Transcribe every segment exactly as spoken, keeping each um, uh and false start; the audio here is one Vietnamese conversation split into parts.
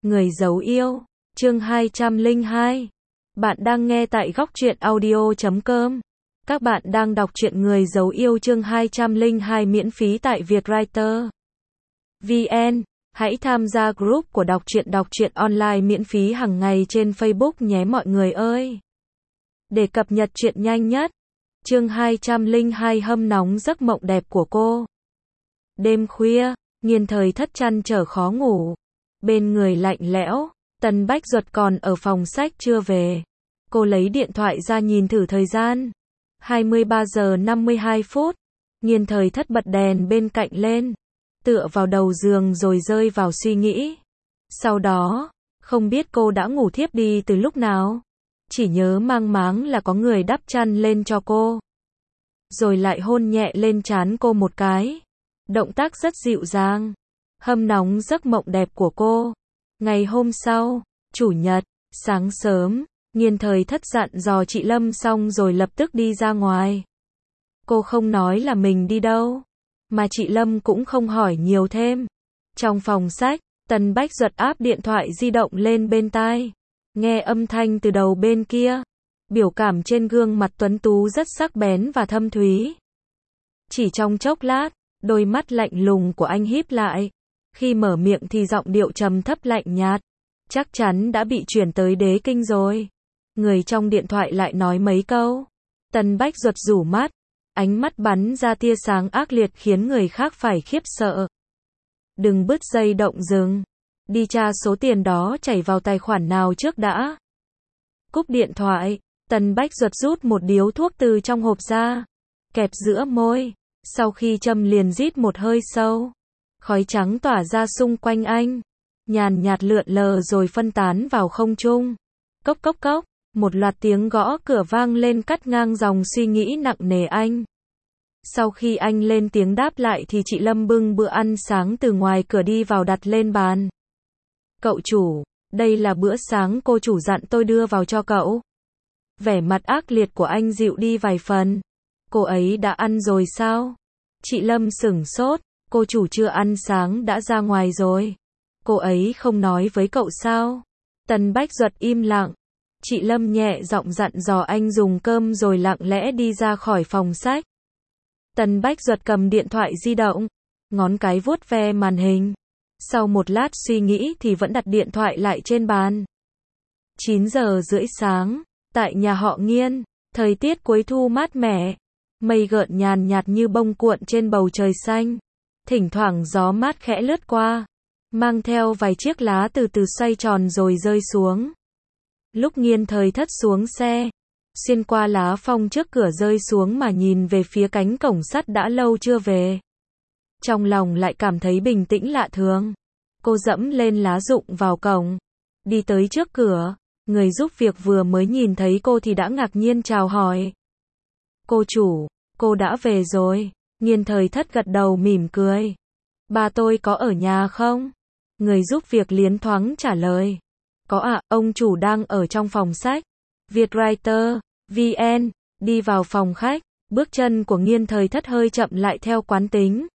Người giấu yêu, chương hai trăm lẻ hai. Bạn đang nghe tại góc truyện audio chấm com. Các bạn đang đọc truyện Người giấu yêu chương hai trăm lẻ hai miễn phí tại Vietwriter vê en. Hãy tham gia group của đọc truyện đọc truyện online miễn phí hàng ngày trên Facebook nhé mọi người ơi. Để cập nhật truyện nhanh nhất. Chương hai trăm lẻ hai hâm nóng giấc mộng đẹp của cô. Đêm khuya, Nghiên Thời Thất trăn trở khó ngủ. Bên người lạnh lẽo, Tần Bách Duật còn ở phòng sách chưa về. Cô lấy điện thoại ra nhìn thử thời gian. hai mươi ba giờ năm mươi hai phút. Nghiên Thời Thất bật đèn bên cạnh lên, tựa vào đầu giường rồi rơi vào suy nghĩ. Sau đó, không biết cô đã ngủ thiếp đi từ lúc nào. Chỉ nhớ mang máng là có người đắp chăn lên cho cô. Rồi lại hôn nhẹ lên trán cô một cái. Động tác rất dịu dàng. Hâm nóng giấc mộng đẹp của cô. Ngày hôm sau, Chủ nhật, sáng sớm, Nghiên Thời Thất dặn dò chị Lâm xong rồi lập tức đi ra ngoài. Cô không nói là mình đi đâu, mà chị Lâm cũng không hỏi nhiều thêm. Trong phòng sách, Tần Bách Duật áp điện thoại di động lên bên tai, nghe âm thanh từ đầu bên kia. Biểu cảm trên gương mặt tuấn tú rất sắc bén và thâm thúy. Chỉ trong chốc lát, đôi mắt lạnh lùng của anh híp lại. Khi mở miệng thì giọng điệu trầm thấp lạnh nhạt. Chắc chắn đã bị chuyển tới Đế Kinh rồi. Người trong điện thoại lại nói mấy câu. Tần Bách Duật rủ mắt. Ánh mắt bắn ra tia sáng ác liệt khiến người khác phải khiếp sợ. Đừng bứt dây động rừng. Đi tra số tiền đó chảy vào tài khoản nào trước đã. Cúp điện thoại, Tần Bách Duật rút một điếu thuốc từ trong hộp ra. Kẹp giữa môi. Sau khi châm liền rít một hơi sâu. Khói trắng tỏa ra xung quanh anh, nhàn nhạt lượn lờ rồi phân tán vào không trung. Cốc cốc cốc, một loạt tiếng gõ cửa vang lên cắt ngang dòng suy nghĩ nặng nề anh. Sau khi anh lên tiếng đáp lại thì chị Lâm bưng bữa ăn sáng từ ngoài cửa đi vào đặt lên bàn. Cậu chủ, đây là bữa sáng cô chủ dặn tôi đưa vào cho cậu. Vẻ mặt ác liệt của anh dịu đi vài phần. Cô ấy đã ăn rồi sao? Chị Lâm sửng sốt. Cô chủ chưa ăn sáng đã ra ngoài rồi. Cô ấy không nói với cậu sao? Tần Bách Duật im lặng. Chị Lâm nhẹ giọng dặn dò anh dùng cơm rồi lặng lẽ đi ra khỏi phòng sách. Tần Bách Duật cầm điện thoại di động, ngón cái vuốt ve màn hình. Sau một lát suy nghĩ thì vẫn đặt điện thoại lại trên bàn. chín giờ rưỡi sáng, tại nhà họ Nghiên, thời tiết cuối thu mát mẻ. Mây gợn nhàn nhạt như bông cuộn trên bầu trời xanh. Thỉnh thoảng gió mát khẽ lướt qua, mang theo vài chiếc lá từ từ xoay tròn rồi rơi xuống. Lúc Nghiên Thời Thất xuống xe, xuyên qua lá phong trước cửa rơi xuống mà nhìn về phía cánh cổng sắt đã lâu chưa về. Trong lòng lại cảm thấy bình tĩnh lạ thường. Cô dẫm lên lá rụng vào cổng, đi tới trước cửa. Người giúp việc vừa mới nhìn thấy cô thì đã ngạc nhiên chào hỏi. Cô chủ, cô đã về rồi. Nghiên Thời Thất gật đầu mỉm cười. Bà tôi có ở nhà không? Người giúp việc liến thoáng trả lời. Có ạ, à, ông chủ đang ở trong phòng sách. Vietwriter vê en, đi vào phòng khách. Bước chân của Nghiên Thời Thất hơi chậm lại theo quán tính.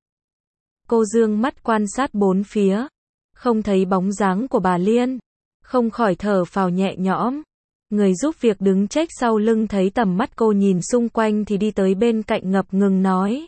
Cô dương mắt quan sát bốn phía. Không thấy bóng dáng của bà Liên. Không khỏi thở phào nhẹ nhõm. Người giúp việc đứng trách sau lưng thấy tầm mắt cô nhìn xung quanh thì đi tới bên cạnh ngập ngừng nói.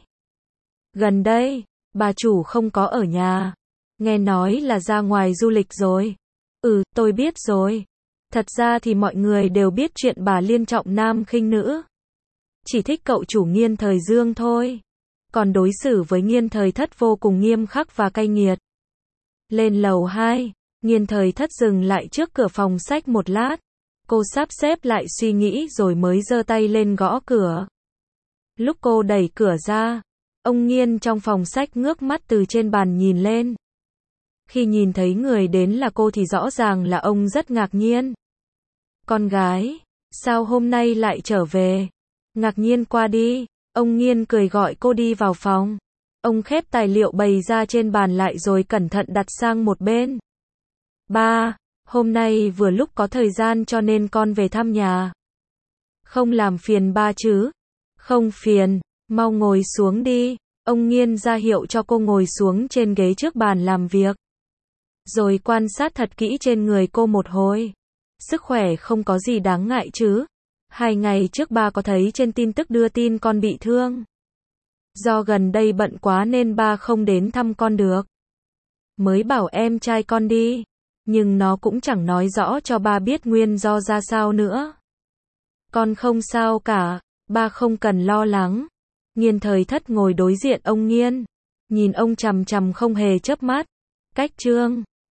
Gần đây, bà chủ không có ở nhà. Nghe nói là ra ngoài du lịch rồi. Ừ, tôi biết rồi. Thật ra thì mọi người đều biết chuyện bà Liên trọng nam khinh nữ. Chỉ thích cậu chủ Nghiên Thời Dương thôi. Còn đối xử với Nghiên Thời Thất vô cùng nghiêm khắc và cay nghiệt. Lên lầu hai, Nghiên Thời Thất dừng lại trước cửa phòng sách một lát. Cô sắp xếp lại suy nghĩ rồi mới giơ tay lên gõ cửa. Lúc cô đẩy cửa ra, ông Nghiên trong phòng sách ngước mắt từ trên bàn nhìn lên. Khi nhìn thấy người đến là cô thì rõ ràng là ông rất ngạc nhiên. Con gái, sao hôm nay lại trở về? Ngạc nhiên qua đi, ông Nghiên cười gọi cô đi vào phòng. Ông khép tài liệu bày ra trên bàn lại rồi cẩn thận đặt sang một bên. Ba, hôm nay vừa lúc có thời gian cho nên con về thăm nhà. Không làm phiền ba chứ? Không phiền, mau ngồi xuống đi. Ông Nghiên ra hiệu cho cô ngồi xuống trên ghế trước bàn làm việc. rồi quan sát thật kỹ trên người cô một hồi. Sức khỏe không có gì đáng ngại chứ? Hai ngày trước ba có thấy trên tin tức đưa tin con bị thương. Do gần đây bận quá nên ba không đến thăm con được. Mới bảo em trai con đi. Nhưng nó cũng chẳng nói rõ cho ba biết nguyên do ra sao nữa. Con không sao cả, ba không cần lo lắng. Nghiên Thời Thất ngồi đối diện ông Nghiên. Nhìn ông chằm chằm không hề chớp mắt. Cách Trương